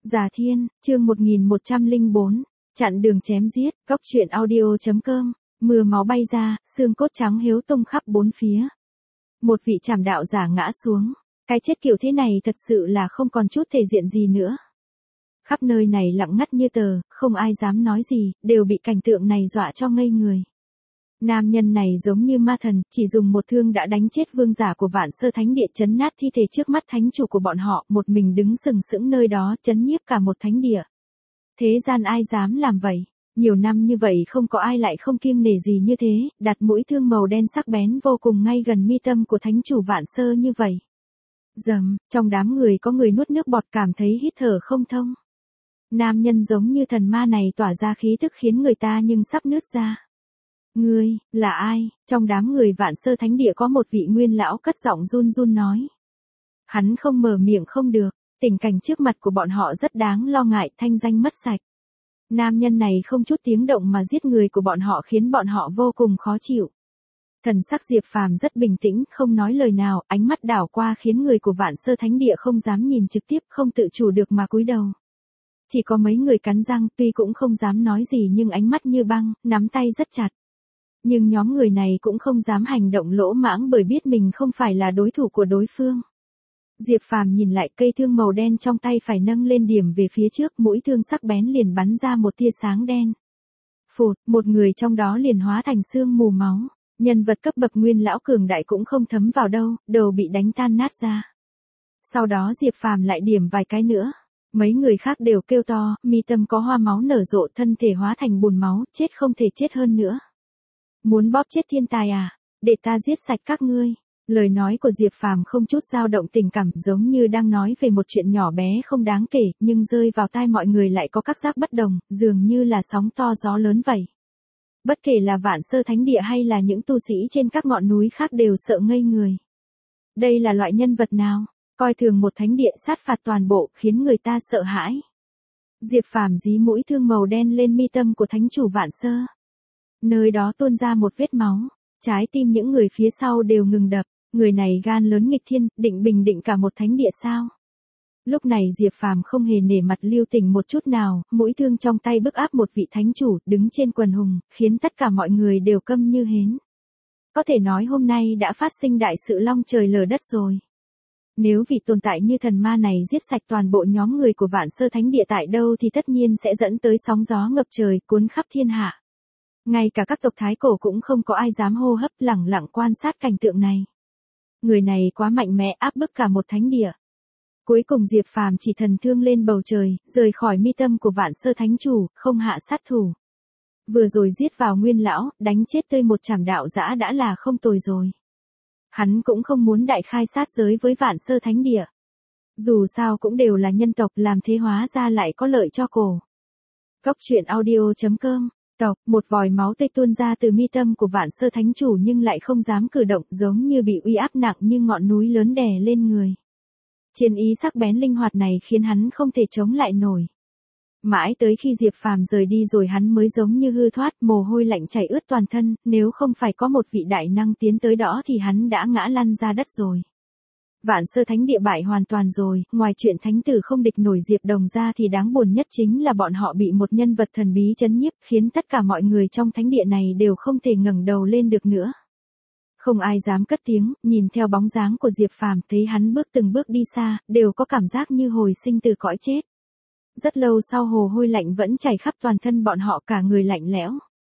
Già Thiên, chương 1104, chặn đường chém giết, góc truyện audio.com, mưa máu bay ra, xương cốt trắng hiếu tung khắp bốn phía. Một vị trảm đạo giả ngã xuống, cái chết kiểu thế này thật sự là không còn chút thể diện gì nữa. Khắp nơi này lặng ngắt như tờ, không ai dám nói gì, đều bị cảnh tượng này dọa cho ngây người. Nam nhân này giống như ma thần, chỉ dùng một thương đã đánh chết vương giả của Vạn Sơ Thánh Địa, chấn nát thi thể trước mắt thánh chủ của bọn họ, một mình đứng sừng sững nơi đó, chấn nhiếp cả một thánh địa. Thế gian ai dám làm vậy? Nhiều năm như vậy không có ai lại không kiêng nể gì như thế, đặt mũi thương màu đen sắc bén vô cùng ngay gần mi tâm của thánh chủ Vạn Sơ như vậy. Dầm, trong đám người có người nuốt nước bọt, cảm thấy hít thở không thông. Nam nhân giống như thần ma này tỏa ra khí tức khiến người ta nhưng sắp nứt ra. Ngươi, là ai? Trong đám người Vạn Sơ Thánh Địa có một vị nguyên lão cất giọng run run nói. Hắn không mở miệng không được, tình cảnh trước mặt của bọn họ rất đáng lo ngại, thanh danh mất sạch. Nam nhân này không chút tiếng động mà giết người của bọn họ khiến bọn họ vô cùng khó chịu. Thần sắc Diệp Phàm rất bình tĩnh, không nói lời nào, ánh mắt đảo qua khiến người của Vạn Sơ Thánh Địa không dám nhìn trực tiếp, không tự chủ được mà cúi đầu. Chỉ có mấy người cắn răng, tuy cũng không dám nói gì nhưng ánh mắt như băng, nắm tay rất chặt. Nhưng nhóm người này cũng không dám hành động lỗ mãng bởi biết mình không phải là đối thủ của đối phương. Diệp Phàm nhìn lại cây thương màu đen trong tay phải nâng lên điểm về phía trước, mũi thương sắc bén liền bắn ra một tia sáng đen. Phụt, một người trong đó liền hóa thành sương mù máu. Nhân vật cấp bậc nguyên lão cường đại cũng không thấm vào đâu, đầu bị đánh tan nát ra. Sau đó Diệp Phàm lại điểm vài cái nữa. Mấy người khác đều kêu to, mi tâm có hoa máu nở rộ, thân thể hóa thành bùn máu, chết không thể chết hơn nữa. Muốn bóp chết thiên tài à? Để ta giết sạch các ngươi. Lời nói của Diệp Phàm không chút dao động tình cảm, giống như đang nói về một chuyện nhỏ bé không đáng kể, nhưng rơi vào tai mọi người lại có các giác bất đồng, dường như là sóng to gió lớn vậy. Bất kể là Vạn Sơ Thánh Địa hay là những tu sĩ trên các ngọn núi khác đều sợ ngây người. Đây là loại nhân vật nào? Coi thường một thánh địa sát phạt toàn bộ, khiến người ta sợ hãi. Diệp Phàm dí mũi thương màu đen lên mi tâm của thánh chủ Vạn Sơ. Nơi đó tuôn ra một vết máu, trái tim những người phía sau đều ngừng đập, người này gan lớn nghịch thiên, định bình định cả một thánh địa sao? Lúc này Diệp Phàm không hề nể mặt lưu tình một chút nào, mũi thương trong tay bức áp một vị thánh chủ đứng trên quần hùng, khiến tất cả mọi người đều câm như hến. Có thể nói hôm nay đã phát sinh đại sự long trời lở đất rồi. Nếu vị tồn tại như thần ma này giết sạch toàn bộ nhóm người của Vạn Sơ Thánh Địa tại đâu thì tất nhiên sẽ dẫn tới sóng gió ngập trời, cuốn khắp thiên hạ. Ngay cả các tộc Thái Cổ cũng không có ai dám hô hấp, lẳng lặng quan sát cảnh tượng này. Người này quá mạnh mẽ, áp bức cả một thánh địa. Cuối cùng Diệp Phàm chỉ thần thương lên bầu trời, rời khỏi mi tâm của Vạn Sơ Thánh Chủ, không hạ sát thủ. Vừa rồi giết vào nguyên lão, đánh chết tươi một trảm đạo giả đã là không tồi rồi. Hắn cũng không muốn đại khai sát giới với Vạn Sơ Thánh Địa. Dù sao cũng đều là nhân tộc, làm thế hóa ra lại có lợi cho cổ. Góc truyện audio.com. Một vòi máu tươi tuôn ra từ mi tâm của Vạn Sơ Thánh Chủ nhưng lại không dám cử động, giống như bị uy áp nặng như ngọn núi lớn đè lên người. Chiến ý sắc bén linh hoạt này khiến hắn không thể chống lại nổi. Mãi tới khi Diệp Phàm rời đi rồi hắn mới giống như hư thoát, mồ hôi lạnh chảy ướt toàn thân, nếu không phải có một vị đại năng tiến tới đó thì hắn đã ngã lăn ra đất rồi. Vạn Sơ Thánh Địa bại hoàn toàn rồi, ngoài chuyện thánh tử không địch nổi Diệp Đồng ra thì đáng buồn nhất chính là bọn họ bị một nhân vật thần bí trấn nhiếp, khiến tất cả mọi người trong thánh địa này đều không thể ngẩng đầu lên được nữa. Không ai dám cất tiếng, nhìn theo bóng dáng của Diệp Phàm, thấy hắn bước từng bước đi xa, đều có cảm giác như hồi sinh từ cõi chết. Rất lâu sau mồ hôi lạnh vẫn chảy khắp toàn thân bọn họ, cả người lạnh lẽo.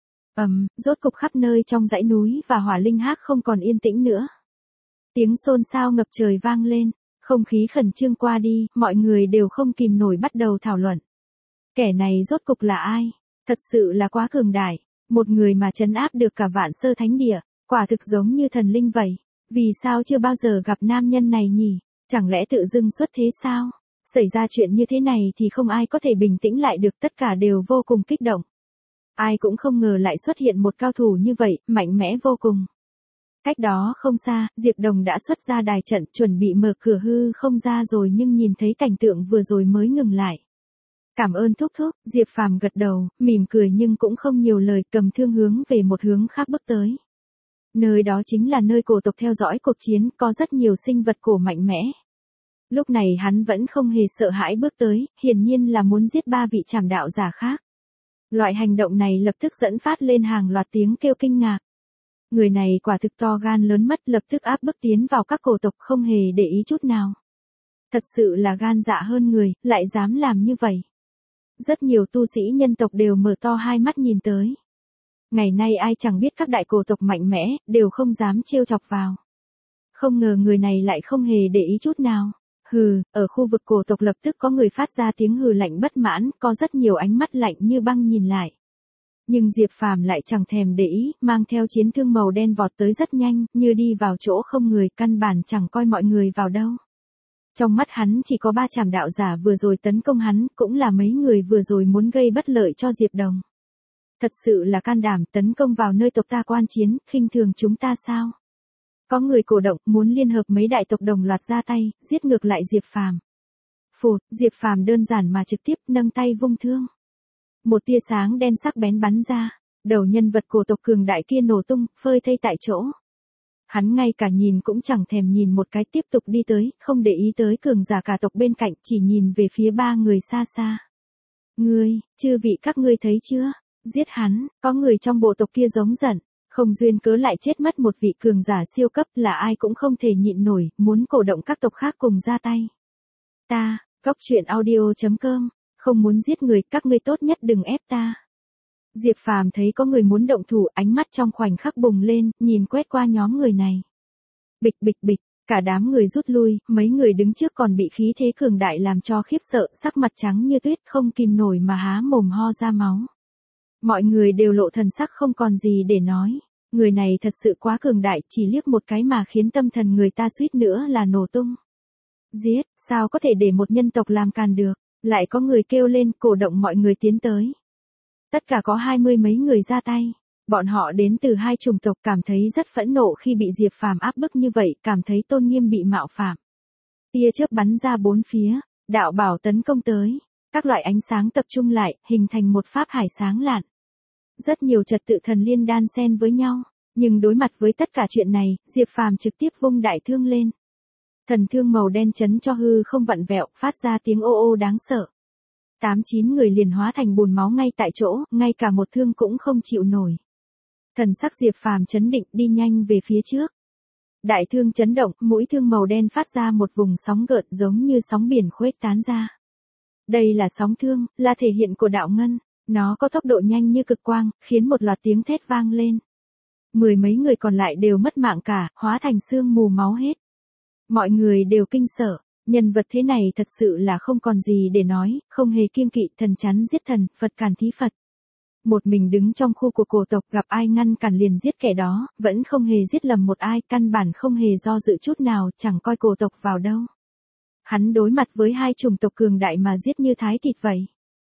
Rốt cục khắp nơi trong dãy núi và Hỏa Linh Hác không còn yên tĩnh nữa. Tiếng xôn xao ngập trời vang lên, không khí khẩn trương qua đi, mọi người đều không kìm nổi bắt đầu thảo luận. Kẻ này rốt cục là ai? Thật sự là quá cường đại, một người mà trấn áp được cả Vạn Sơ Thánh Địa, quả thực giống như thần linh vậy. Vì sao chưa bao giờ gặp nam nhân này nhỉ? Chẳng lẽ tự dưng xuất thế sao? Xảy ra chuyện như thế này thì không ai có thể bình tĩnh lại được, tất cả đều vô cùng kích động. Ai cũng không ngờ lại xuất hiện một cao thủ như vậy, mạnh mẽ vô cùng. Cách đó không xa, Diệp Đồng đã xuất ra đài trận, chuẩn bị mở cửa hư không ra rồi nhưng nhìn thấy cảnh tượng vừa rồi mới ngừng lại. Cảm ơn thúc thúc, Diệp Phàm gật đầu, mỉm cười nhưng cũng không nhiều lời, cầm thương hướng về một hướng khác bước tới. Nơi đó chính là nơi cổ tộc theo dõi cuộc chiến, có rất nhiều sinh vật cổ mạnh mẽ. Lúc này hắn vẫn không hề sợ hãi bước tới, hiển nhiên là muốn giết ba vị trảm đạo giả khác. Loại hành động này lập tức dẫn phát lên hàng loạt tiếng kêu kinh ngạc. Người này quả thực to gan lớn mất, lập tức áp bức tiến vào các cổ tộc không hề để ý chút nào. Thật sự là gan dạ hơn người, lại dám làm như vậy. Rất nhiều tu sĩ nhân tộc đều mở to hai mắt nhìn tới. Ngày nay ai chẳng biết các đại cổ tộc mạnh mẽ, đều không dám trêu chọc vào. Không ngờ người này lại không hề để ý chút nào. Hừ, ở khu vực cổ tộc lập tức có người phát ra tiếng hừ lạnh bất mãn, có rất nhiều ánh mắt lạnh như băng nhìn lại. Nhưng Diệp Phàm lại chẳng thèm để ý, mang theo chiến thương màu đen vọt tới rất nhanh, như đi vào chỗ không người, căn bản chẳng coi mọi người vào đâu. Trong mắt hắn chỉ có ba trảm đạo giả vừa rồi tấn công hắn, cũng là mấy người vừa rồi muốn gây bất lợi cho Diệp Đồng. Thật sự là can đảm tấn công vào nơi tộc ta quan chiến, khinh thường chúng ta sao? Có người cổ động muốn liên hợp mấy đại tộc đồng loạt ra tay, giết ngược lại Diệp Phàm. Phụt, Diệp Phàm đơn giản mà trực tiếp nâng tay vung thương. Một tia sáng đen sắc bén bắn ra, đầu nhân vật cổ tộc cường đại kia nổ tung, phơi thây tại chỗ. Hắn ngay cả nhìn cũng chẳng thèm nhìn một cái, tiếp tục đi tới, không để ý tới cường giả cả tộc bên cạnh, chỉ nhìn về phía ba người xa xa. Ngươi, chư vị các ngươi thấy chưa? Giết hắn, có người trong bộ tộc kia giống giận, không duyên cớ lại chết mất một vị cường giả siêu cấp, là ai cũng không thể nhịn nổi, muốn cổ động các tộc khác cùng ra tay. Ta, coctruyện.audio.com, không muốn giết người, các ngươi tốt nhất đừng ép ta. Diệp Phàm thấy có người muốn động thủ, ánh mắt trong khoảnh khắc bùng lên, nhìn quét qua nhóm người này. Bịch bịch bịch, cả đám người rút lui, mấy người đứng trước còn bị khí thế cường đại làm cho khiếp sợ, sắc mặt trắng như tuyết, không kìm nổi mà há mồm ho ra máu. Mọi người đều lộ thần sắc không còn gì để nói. Người này thật sự quá cường đại, chỉ liếc một cái mà khiến tâm thần người ta suýt nữa là nổ tung. Giết, sao có thể để một nhân tộc làm càn được? Lại có người kêu lên, cổ động mọi người tiến tới. Tất cả có 20 mấy người ra tay. Bọn họ đến từ hai chủng tộc, cảm thấy rất phẫn nộ khi bị Diệp Phàm áp bức như vậy, cảm thấy tôn nghiêm bị mạo phạm. Tia chớp bắn ra bốn phía, đạo bảo tấn công tới. Các loại ánh sáng tập trung lại, hình thành một pháp hải sáng lạn. Rất nhiều trật tự thần liên đan xen với nhau, nhưng đối mặt với tất cả chuyện này, Diệp Phàm trực tiếp vung đại thương lên. Thần thương màu đen chấn cho hư không vặn vẹo, phát ra tiếng ô ô đáng sợ. 8-9 người liền hóa thành bùn máu ngay tại chỗ, ngay cả một thương cũng không chịu nổi. Thần sắc Diệp Phàm chấn định, đi nhanh về phía trước. Đại thương chấn động, mũi thương màu đen phát ra một vùng sóng gợn giống như sóng biển khuếch tán ra. Đây là sóng thương, là thể hiện của đạo ngân. Nó có tốc độ nhanh như cực quang, khiến một loạt tiếng thét vang lên. Mười mấy người còn lại đều mất mạng cả, hóa thành sương mù máu hết. Mọi người đều kinh sợ, nhân vật thế này thật sự là không còn gì để nói, không hề kiêng kỵ, thần chắn giết thần, Phật càn thí Phật. Một mình đứng trong khu của cổ tộc, gặp ai ngăn cản liền giết kẻ đó, vẫn không hề giết lầm một ai, căn bản không hề do dự chút nào, chẳng coi cổ tộc vào đâu. Hắn đối mặt với hai chủng tộc cường đại mà giết như thái thịt vậy.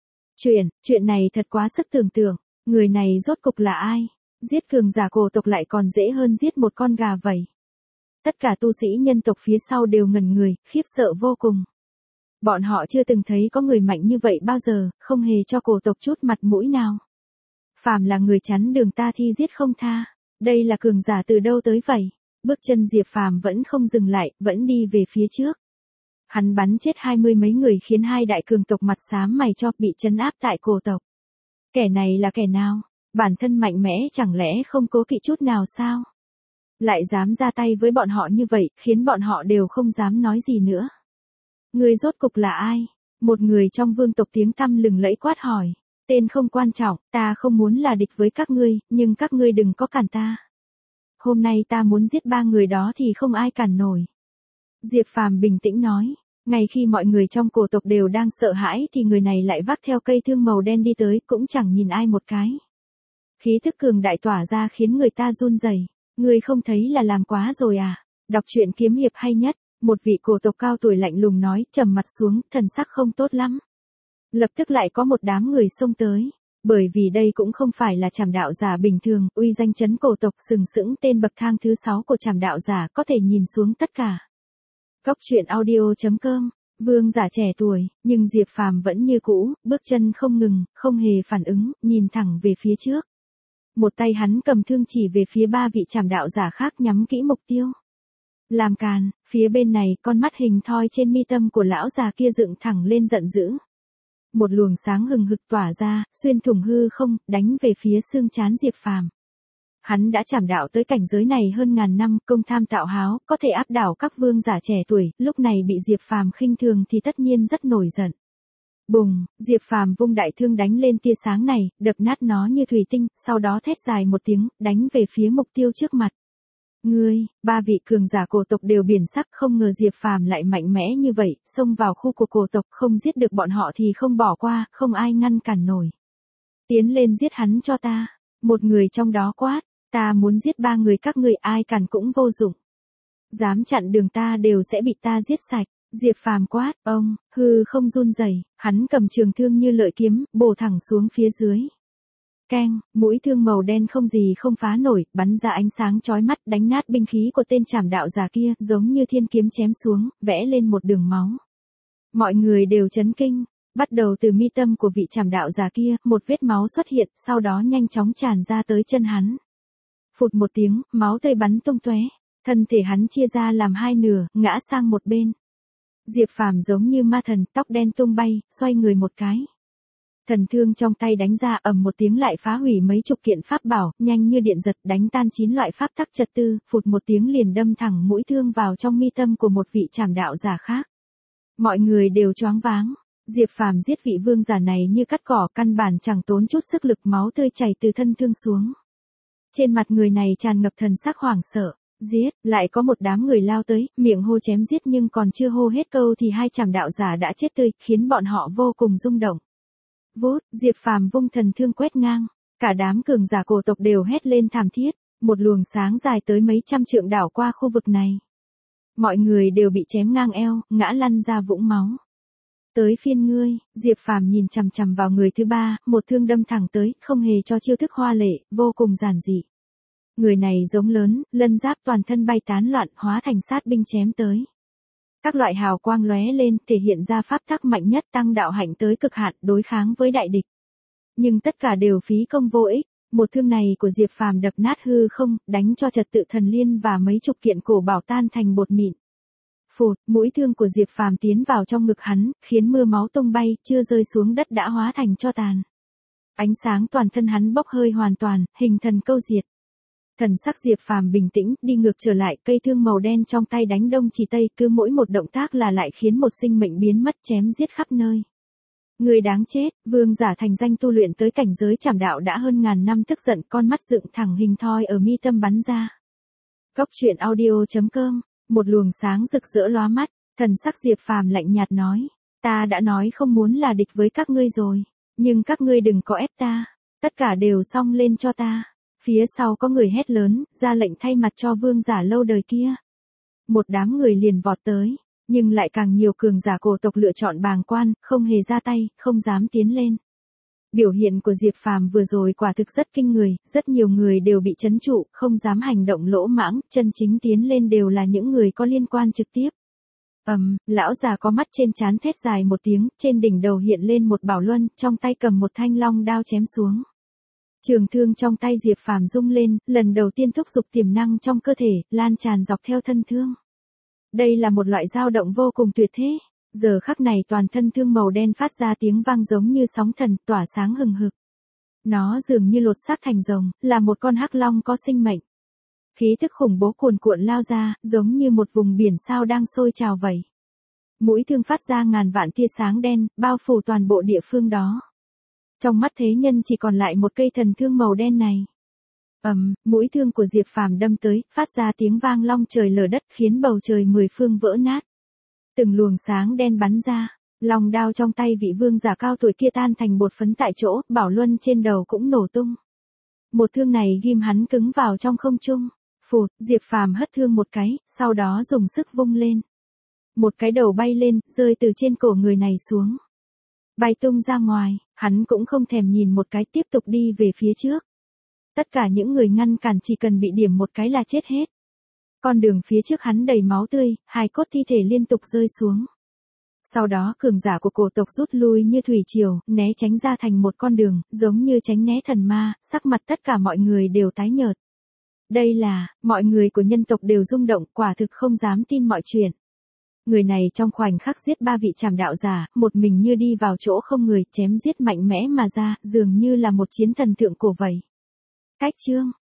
Chuyện này thật quá sức tưởng tượng, người này rốt cục là ai? Giết cường giả cổ tộc lại còn dễ hơn giết một con gà vậy. Tất cả tu sĩ nhân tộc phía sau đều ngẩn người, khiếp sợ vô cùng. Bọn họ chưa từng thấy có người mạnh như vậy bao giờ, không hề cho cổ tộc chút mặt mũi nào. Phàm là người chắn đường ta thi giết không tha, đây là cường giả từ đâu tới vậy? Bước chân Diệp Phàm vẫn không dừng lại, vẫn đi về phía trước. Hắn bắn chết 20 mấy người khiến hai đại cường tộc mặt xám mày cho, bị trấn áp tại cổ tộc. Kẻ này là kẻ nào? Bản thân mạnh mẽ chẳng lẽ không cố kỵ chút nào sao? Lại dám ra tay với bọn họ như vậy, khiến bọn họ đều không dám nói gì nữa. Người rốt cục là ai? Một người trong vương tộc tiếng tăm lừng lẫy quát hỏi. Tên không quan trọng, ta không muốn là địch với các ngươi, nhưng các ngươi đừng có cản ta. Hôm nay ta muốn giết ba người đó thì không ai cản nổi. Diệp Phàm bình tĩnh nói. Ngay khi mọi người trong cổ tộc đều đang sợ hãi thì người này lại vác theo cây thương màu đen đi tới, cũng chẳng nhìn ai một cái. Khí thức cường đại tỏa ra khiến người ta run rẩy. Ngươi không thấy là làm quá rồi à? Đọc truyện kiếm hiệp hay nhất, một vị cổ tộc cao tuổi lạnh lùng nói, trầm mặt xuống, thần sắc không tốt lắm. Lập tức lại có một đám người xông tới. Bởi vì đây cũng không phải là trảm đạo giả bình thường, uy danh chấn cổ tộc sừng sững tên bậc thang thứ 6 của trảm đạo giả, có thể nhìn xuống tất cả. Coctruyện.audio.com, vương giả trẻ tuổi, nhưng Diệp Phàm vẫn như cũ, bước chân không ngừng, không hề phản ứng, nhìn thẳng về phía trước. Một tay hắn cầm thương chỉ về phía ba vị trảm đạo giả khác, nhắm kỹ mục tiêu. Làm càn, phía bên này con mắt hình thoi trên mi tâm của lão già kia dựng thẳng lên giận dữ. Một luồng sáng hừng hực tỏa ra, xuyên thủng hư không, đánh về phía xương trán Diệp Phàm. Hắn đã chảm đạo tới cảnh giới này hơn ngàn năm, công tham tạo háo, có thể áp đảo các vương giả trẻ tuổi, lúc này bị Diệp Phàm khinh thường thì tất nhiên rất nổi giận. Bùng, Diệp Phàm vung đại thương đánh lên tia sáng này, đập nát nó như thủy tinh, sau đó thét dài một tiếng, đánh về phía mục tiêu trước mặt. Ba vị cường giả cổ tộc đều biển sắc, không ngờ Diệp Phàm lại mạnh mẽ như vậy, xông vào khu của cổ tộc, không giết được bọn họ thì không bỏ qua, không ai ngăn cản nổi. Tiến lên giết hắn cho ta. Một người trong đó quát, ta muốn giết ba người các ngươi, ai cản cũng vô dụng. Dám chặn đường ta đều sẽ bị ta giết sạch. Diệp Phàm quát, ông, hư không run rẩy, hắn cầm trường thương như lợi kiếm, bổ thẳng xuống phía dưới. Keng, mũi thương màu đen không gì không phá nổi, bắn ra ánh sáng chói mắt, đánh nát binh khí của tên trảm đạo giả kia, giống như thiên kiếm chém xuống, vẽ lên một đường máu. Mọi người đều chấn kinh, bắt đầu từ mi tâm của vị trảm đạo giả kia, một vết máu xuất hiện, sau đó nhanh chóng tràn ra tới chân hắn. Phụt một tiếng, máu tươi bắn tung tóe, thân thể hắn chia ra làm hai nửa, ngã sang một bên. Diệp Phàm giống như ma thần, tóc đen tung bay, xoay người một cái. Thần thương trong tay đánh ra, ầm một tiếng lại phá hủy mấy chục kiện pháp bảo, nhanh như điện giật, đánh tan 9 loại pháp tắc trật tư, phụt một tiếng liền đâm thẳng mũi thương vào trong mi tâm của một vị trảm đạo giả khác. Mọi người đều choáng váng, Diệp Phàm giết vị vương giả này như cắt cỏ, căn bản chẳng tốn chút sức lực, máu tươi chảy từ thân thương xuống. Trên mặt người này tràn ngập thần sắc hoảng sợ. Giết, lại có một đám người lao tới, miệng hô chém giết, nhưng còn chưa hô hết câu thì hai trảm đạo giả đã chết tươi, khiến bọn họ vô cùng rung động. Vút, Diệp Phàm vung thần thương quét ngang, cả đám cường giả cổ tộc đều hét lên thảm thiết, một luồng sáng dài tới mấy trăm trượng đảo qua khu vực này. Mọi người đều bị chém ngang eo, ngã lăn ra vũng máu. Tới phiên ngươi, Diệp Phàm nhìn chằm chằm vào người thứ ba, một thương đâm thẳng tới, không hề cho chiêu thức hoa lệ, vô cùng giản dị. Người này giống lớn, lân giáp toàn thân bay tán loạn, hóa thành sát binh chém tới. Các loại hào quang lóe lên, thể hiện ra pháp tắc mạnh nhất, tăng đạo hạnh tới cực hạn, đối kháng với đại địch. Nhưng tất cả đều phí công vô ích, một thương này của Diệp Phàm đập nát hư không, đánh cho trật tự thần liên và mấy chục kiện cổ bảo tan thành bột mịn. Phụt, mũi thương của Diệp Phàm tiến vào trong ngực hắn, khiến mưa máu tung bay, chưa rơi xuống đất đã hóa thành tro tàn. Ánh sáng toàn thân hắn bốc hơi hoàn toàn, hình thần câu diệt. Thần sắc Diệp Phàm bình tĩnh, đi ngược trở lại, cây thương màu đen trong tay đánh đông chỉ tây, cứ mỗi một động tác là lại khiến một sinh mệnh biến mất, chém giết khắp nơi. Người đáng chết, vương giả thành danh tu luyện tới cảnh giới trảm đạo đã hơn ngàn năm, tức giận, con mắt dựng thẳng hình thoi ở mi tâm bắn ra. Cốc truyện audio.com, một luồng sáng rực rỡ lóa mắt, thần sắc Diệp Phàm lạnh nhạt nói, ta đã nói không muốn là địch với các ngươi rồi, nhưng các ngươi đừng có ép ta, tất cả đều xông lên cho ta. Phía sau có người hét lớn, ra lệnh thay mặt cho vương giả lâu đời kia. Một đám người liền vọt tới, nhưng lại càng nhiều cường giả cổ tộc lựa chọn bàng quan, không hề ra tay, không dám tiến lên. Biểu hiện của Diệp Phàm vừa rồi quả thực rất kinh người, rất nhiều người đều bị trấn trụ, không dám hành động lỗ mãng, chân chính tiến lên đều là những người có liên quan trực tiếp. Lão già có mắt trên trán thét dài một tiếng, trên đỉnh đầu hiện lên một bảo luân, trong tay cầm một thanh long đao chém xuống. Trường thương trong tay Diệp Phàm rung lên, lần đầu tiên thúc giục tiềm năng trong cơ thể, lan tràn dọc theo thân thương. Đây là một loại dao động vô cùng tuyệt thế. Giờ khắc này toàn thân thương màu đen phát ra tiếng vang giống như sóng thần, tỏa sáng hừng hực. Nó dường như lột xác thành rồng, là một con hắc long có sinh mệnh. Khí tức khủng bố cuồn cuộn lao ra, giống như một vùng biển sao đang sôi trào vậy. Mũi thương phát ra ngàn vạn tia sáng đen, bao phủ toàn bộ địa phương đó. Trong mắt thế nhân chỉ còn lại một cây thần thương màu đen này. Mũi thương của Diệp Phàm đâm tới, phát ra tiếng vang long trời lở đất, khiến bầu trời mười phương vỡ nát. Từng luồng sáng đen bắn ra, long đao trong tay vị vương giả cao tuổi kia tan thành bột phấn tại chỗ, bảo luân trên đầu cũng nổ tung. Một thương này ghim hắn cứng vào trong không trung. Phụt, Diệp Phàm hất thương một cái, sau đó dùng sức vung lên. Một cái đầu bay lên, rơi từ trên cổ người này xuống. Bay tung ra ngoài, hắn cũng không thèm nhìn một cái, tiếp tục đi về phía trước. Tất cả những người ngăn cản chỉ cần bị điểm một cái là chết hết. Con đường phía trước hắn đầy máu tươi, hài cốt thi thể liên tục rơi xuống. Sau đó cường giả của cổ tộc rút lui như thủy triều, né tránh ra thành một con đường, giống như tránh né thần ma, sắc mặt tất cả mọi người đều tái nhợt. Đây là, mọi người của nhân tộc đều rung động, quả thực không dám tin mọi chuyện. Người này trong khoảnh khắc giết 3 vị trảm đạo giả, một mình như đi vào chỗ không người, chém giết mạnh mẽ mà ra, dường như là một chiến thần thượng cổ vậy. Cách chương